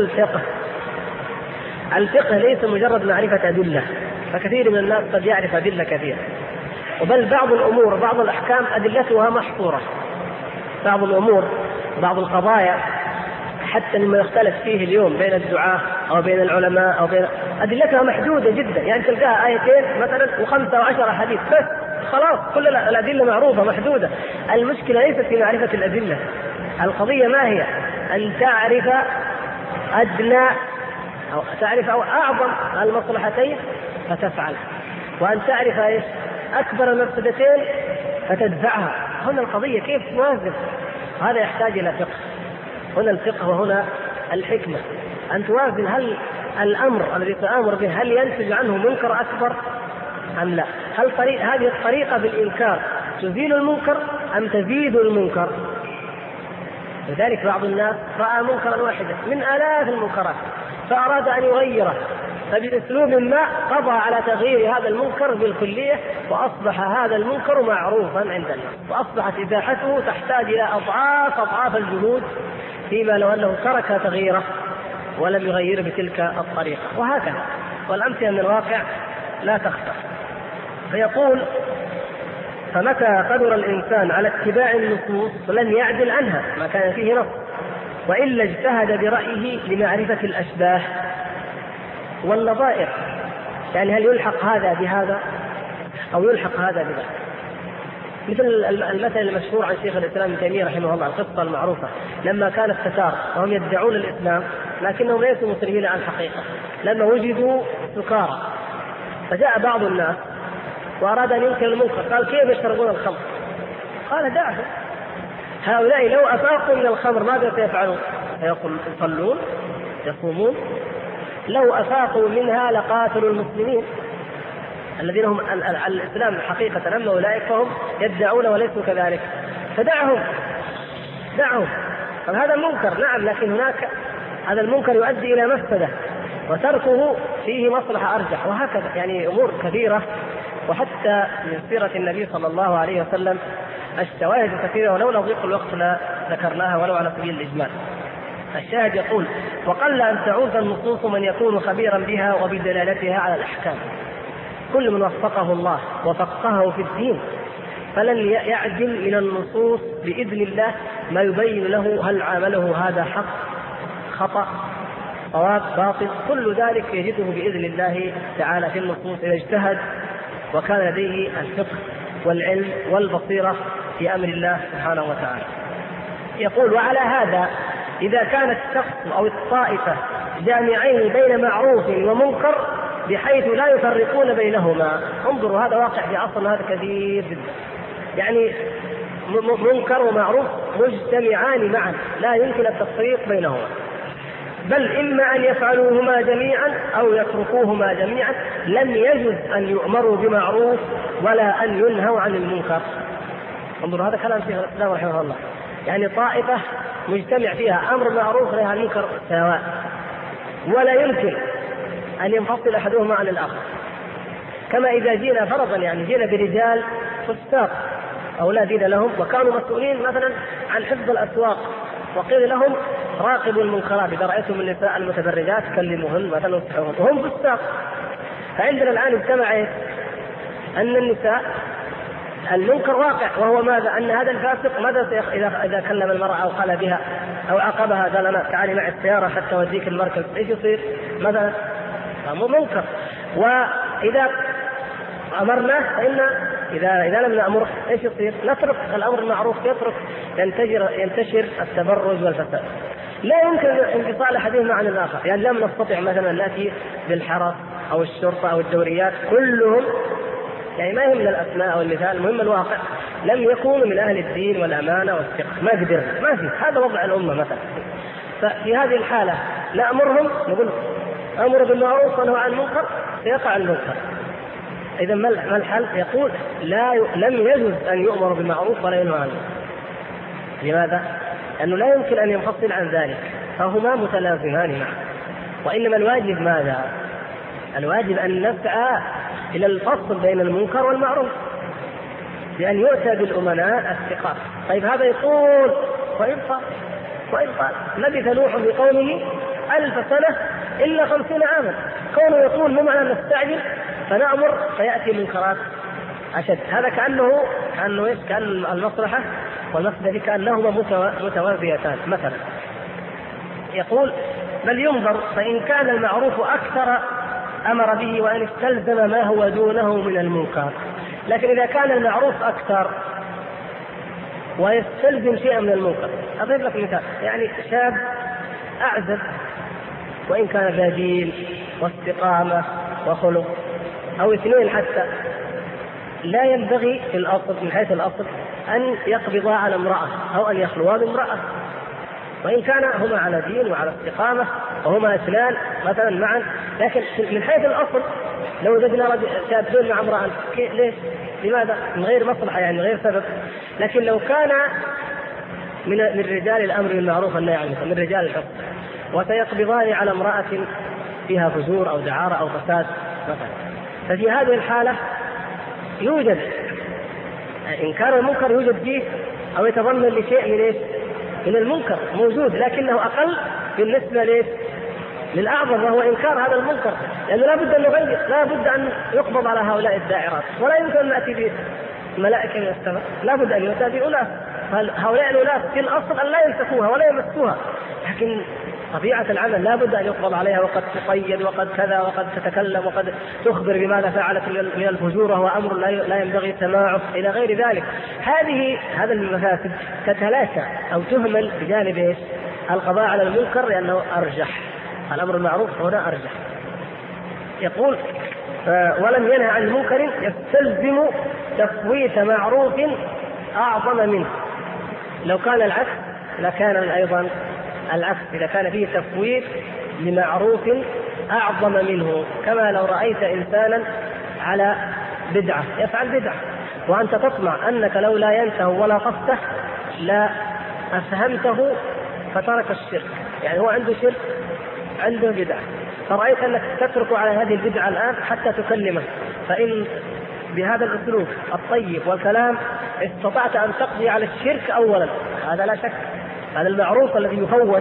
الفقه ليس مجرد معرفة أدلة، فكثير من الناس قد يعرف أدلة كثيرة، وبل بعض الأمور بعض الأحكام أدلتها محصورة. بعض الأمور بعض القضايا حتى لما يختلف فيه اليوم بين الدعاة أو بين العلماء أو بين أدلتها محدودة جدا. يعني تلقاها آيتين مثلا و5 و10 حديث بس، خلاص كل الأدلة معروفة محدودة. المشكلة ليست في معرفة الأدلة، القضية ما هي؟ أن تعرف أدنى أو تعرف أو أعظم المصلحتين فتفعل، وأن تعرف أكبر المفسدتين فتدفعها. هنا القضية كيف توازن. هذا يحتاج إلى فقه، هنا الفقه وهنا الحكمة، أن توازن هل الأمر الذي تآمر به هل ينتج عنه منكر أكبر أم لا؟ هل هذه الطريقة بالإنكار تزيل المنكر أم تزيد المنكر؟ لذلك بعض الناس رأى منكرا واحدا من آلاف المنكرات فأراد أن يغيره، فبأسلوب ما قضى على تغيير هذا المنكر بالكلية، وأصبح هذا المنكر معروفا عند الناس، وأصبحت إزاحته تحتاج إلى أضعاف الجهود، فيما لو أنه ترك تغييره ولم يغيره بتلك الطريقة. وهكذا، والأمثلة من الواقع لا تخفى. فيقول: فمتى قدر الإنسان على اتباع النصوص لم يعدل عنها ما كان فيه نص، وإلا اجتهد برأيه لمعرفة الأشباه والنظائر. يعني هل يلحق هذا بهذا أو يلحق هذا بذاك؟ مثل المثل المشهور عن شيخ الإسلام ابن تيمية رحمه الله، القصة المعروفة لما كان التتار وهم يدعون الإسلام لكنهم ليسوا مسلمين على الحقيقة، لما وجدوا سكارى فجاء بعض الناس وأراد أن ينكر المنكر، قال: كيف يشربون الخمر؟ قال: دعهم، هؤلاء لو أفاقوا من الخمر ماذا سيفعلون؟ يصلون، يصومون، لو أفاقوا منها لقاتلوا المسلمين الذين هم الإسلام حقيقة، أما أولئك فهم يدعون وليسوا كذلك، فدعهم. هذا منكر نعم، لكن هناك هذا المنكر يؤدي إلى مفسدة، وتركه فيه مصلحة أرجح. وهكذا يعني أمور كثيرة، وحتى من سيرة النبي صلى الله عليه وسلم الشواهد كثيرة، ولو نضيق الوقت لا ذكرناها ولو على سبيل الإجمال. الشاهد يقول: وقل أن تعوز النصوص من يكون خبيرا بها وبدلالتها على الأحكام. كل من وفقه الله وفقهه في الدين فلن يعدل من النصوص بإذن الله ما يبين له هل عامله هذا حق، خطأ، صواب، باطل، كل ذلك يجده بإذن الله تعالى في النصوص إذا اجتهد وكان لديه الفقه والعلم والبصيرة في أمر الله سبحانه وتعالى. يقول: وعلى هذا إذا كان الشخص أو الطائفة جامعين بين معروف ومنكر بحيث لا يفرقون بينهما. انظروا، هذا واقع في عصرنا هذا كثير جدا، يعني منكر ومعروف مجتمعان معا لا يمكن التفريق بينهما، بل إما أن يفعلوهما جميعا أو يتركوهما جميعا، لم يجوز أن يؤمروا بمعروف ولا أن ينهوا عن المنكر. انظروا، هذا كلام شيخ الإسلام رحمه الله، يعني طائفة مجتمع فيها أمر معروف ونهي عن المنكر سواء، ولا يمكن أن ينفصل أحدهما عن الآخر. كما إذا جينا فرضا، يعني جينا برجال فساق أو لا دين لهم وكانوا مسؤولين مثلا عن حفظ الأسواق، وقيل لهم راقبوا المنكرات، إذا رأيتم النساء المتبرجات كلموهن مثلا وهم فساق. فعندنا الآن اجتمع أن النساء المنكر واقع، وهو ماذا؟ أن هذا الفاسق ماذا إذا كلم المرأة أو قال بها أو عاقبها، قال: أنا تعالي معي السيارة حتى أوديك المركز، إيش يصير؟ مثلا منكر. وإذا أمرنا فإن إذا لم نأمر إيش يصير؟ نترك الأمر المعروف، يترك ينتشر التبرج والفساد. لا يمكن انفصال أحدهما عن الآخر، يعني لم نستطع مثلا نأتي بالحرس أو الشرطة أو الدوريات كلهم، يعني ما يهمنا الأسماء أو المثال، المهم الواقع، لم يكونوا من أهل الدين والأمانة والثقة، ما قدرنا، ما في، هذا وضع الأمة مثلا. ففي هذه الحالة نأمرهم، نقول أمر بالمعروف ونهى عن المنكر، سيقع المنكر. إذا ما الحل؟ يقول: لم يجوز أن يؤمر بالمعروف ولا ينهى عنه. لماذا؟ لأنه لا يمكن أن ينفصل عن ذلك، فهما متلازمان معا. وإنما الواجب ماذا؟ الواجب أن نسعى إلى الفصل بين المنكر والمعروف، بأن يؤتى بالأمناء الثقات. طيب هذا يقول وإن قال لبث نوح بقومه 1000 سنة إلا 50 عاما، كونه يقول مو معنى نستعجل فنأمر فيأتي منكرات أشد. هذا كأن المصلحة والمفسدة كأنهما متوازيتان. مثلا يقول: بل ينظر، فإن كان المعروف أكثر أمر به وأن استلزم ما هو دونه من المنكر. لكن إذا كان المعروف أكثر ويستلزم شيئا من المنكر، أضرب لك مثال، يعني شاب أعزب وإن كان ذا دين واستقامة وخلق، أو اثنين حتى، لا ينبغي في الأصل من حيث الأصل أن يقبضا على امرأة أو أن يخلوا بامرأة، وإن كان هما على دين وعلى استقامة وهما اثنان مثلا معا، لكن من حيث الأصل لو وجدنا شابين مع امرأة ليش؟ لماذا؟ من غير مصلحة يعني، من غير سبب. لكن لو كان من رجال الأمر بالمعروف والنهي عن المنكر، من رجال الحكم، وسيقبضان على امرأة فيها فجور أو دعارة أو فساد مثلا، ففي هذه الحالة يوجد إنكار المنكر، يوجد فيه أو يتضمن لشيء من إيش؟ من المنكر موجود، لكنه أقل بالنسبة ليش؟ للأعظم، وهو إنكار هذا المنكر، لأنه لا بد أن نغير، لا بد أن يقبض على هؤلاء الداعرات، ولا يمكن أن نأتي بملائكة من السماء، لا بد أن يؤتى بأناس، فهؤلاء الأناس في الأصل أن لا يمسكوها ولا يمسوها، لكن طبيعة العمل لا بد أن يقبض عليها، وقد تقيد وقد كذا وقد تتكلم وقد تخبر بماذا فعلت من الفجور، وهو أمر لا ينبغي سماعه إلى غير ذلك. هذا المفاسد تتلاشى أو تهمل بجانب إيش؟ القضاء على المنكر، لأنه أرجح، الأمر المعروف هنا أرجح. يقول ولم ينهى عن المنكر يستلزم تفويت معروف أعظم منه. لو كان العكس لكان أيضا العكس، إذا كان فيه تفويت لمعروف أعظم منه، كما لو رأيت إنسانا على بدعة يفعل بدعة وأنت تطمع أنك لو لا ينته ولا قصته لا أفهمته فترك الشرك، يعني هو عنده شرك عنده بدعة، فرأيت أنك تترك على هذه البدعة الآن حتى تكلمه، فإن بهذا الأسلوب الطيب والكلام استطعت أن تقضي على الشرك أولا، هذا لا شك. هذا المعروف الذي يفوت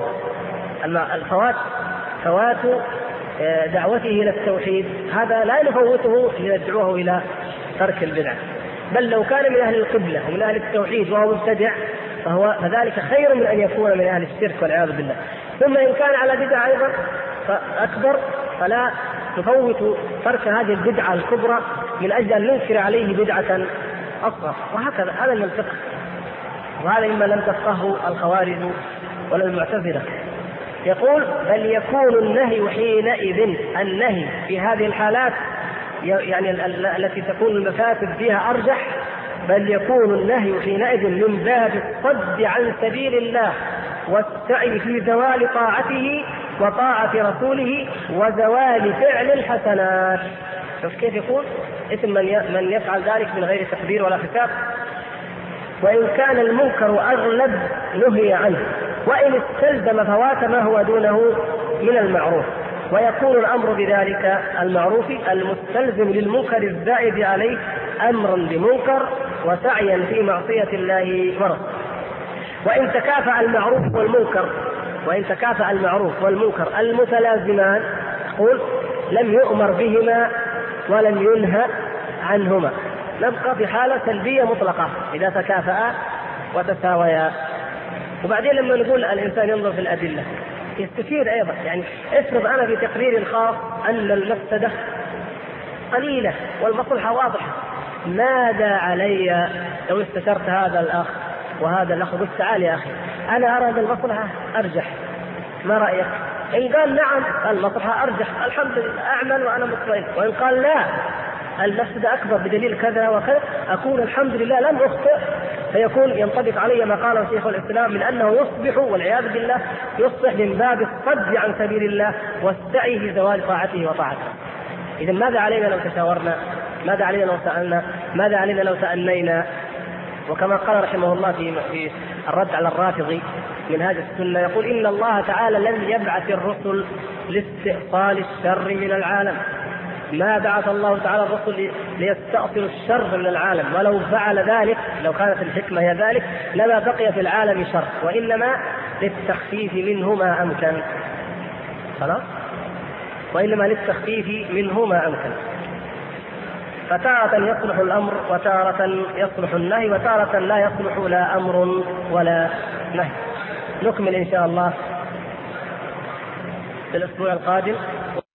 فوات دعوته إلى التوحيد، هذا لا نفوته لندعوه إلى ترك البدعة، بل لو كان من أهل القبلة ومن أهل التوحيد وهو مبتدع فذلك خير من أن يكون من أهل الشرك والعياذ بالله. ثم إن كان على بدعة أيضا فأكبر فلا نفوت ترك هذه البدعة الكبرى من أجل أن ننكر عليه بدعة أصغر، وهكذا. هذا من الفقه، وهذا مما لم تفقهه الخوارج ولا المعتزلة. يقول بل يكون النهي حينئذ، النهي في هذه الحالات يعني التي تكون المفاسد فيها أرجح، بل يكون النهي حينئذ من باب الصد عن سبيل الله والسعي في زوال طاعته وطاعة رسوله وزوال فعل الحسنات. شوف كيف يقول اسم من يفعل ذلك من غير تكبير ولا حساب. وإن كان المنكر أغلب نهي عنه، وإن استلزم فوات ما هو دونه من المعروف، ويكون الأمر بذلك المعروف المستلزم للمنكر الزائد عليه أمرا بمنكر وسعيا في معصية الله ورسوله. وإن تكافأ المعروف والمنكر المتلازمان، يقول لم يؤمر بهما ولم ينهى عنهما، نبقى في حالة سلبية مطلقة إذا تكافأ وتساويا. وبعدين لما نقول الإنسان ينظر في الأدلة يستفيد أيضا، يعني افرض أنا في تقرير خاص أن المفسدة قليلة والمصلحة واضحة، ماذا علي لو استشرت هذا الأخ وهذا الأخ قلت تعال يا أخي أنا أرى أن المصلحة أرجح، ما رأيك؟ إن قال نعم المصلحة أرجح الحمد لله أعمل وأنا مطمئن، وإن قال لا المفسدة أكبر بدليل كذا وكذا أكون الحمد لله لم أخطئ، فيكون ينطبق علي ما قاله شيخ الإسلام من أنه يصبح والعياذ بالله يصبح من باب الصد عن سبيل الله والسعي في زوال طاعته وطاعته. إذا ماذا علينا لو تشاورنا؟ ماذا علينا لو سألنا؟ ماذا علينا لو تأنينا؟ وكما قال رحمه الله في الرد على الرافضي من هذه السنة، يقول إن الله تعالى لم يبعث الرسل لاستئصال الشر من العالم، ما بعث الله تعالى الرسل ليستأصل الشر من العالم، ولو فعل ذلك لو كانت الحكمة هي ذلك لما بقي في العالم شر، وإنما للتخفيف منه ما أمكن. خلاص؟ وإنما للتخفيف منه ما أمكن. فتارة يصلح الأمر وتارة يصلح النهي وتارة لا يصلح لا أمر ولا نهي. نكمل إن شاء الله في الأسبوع القادم.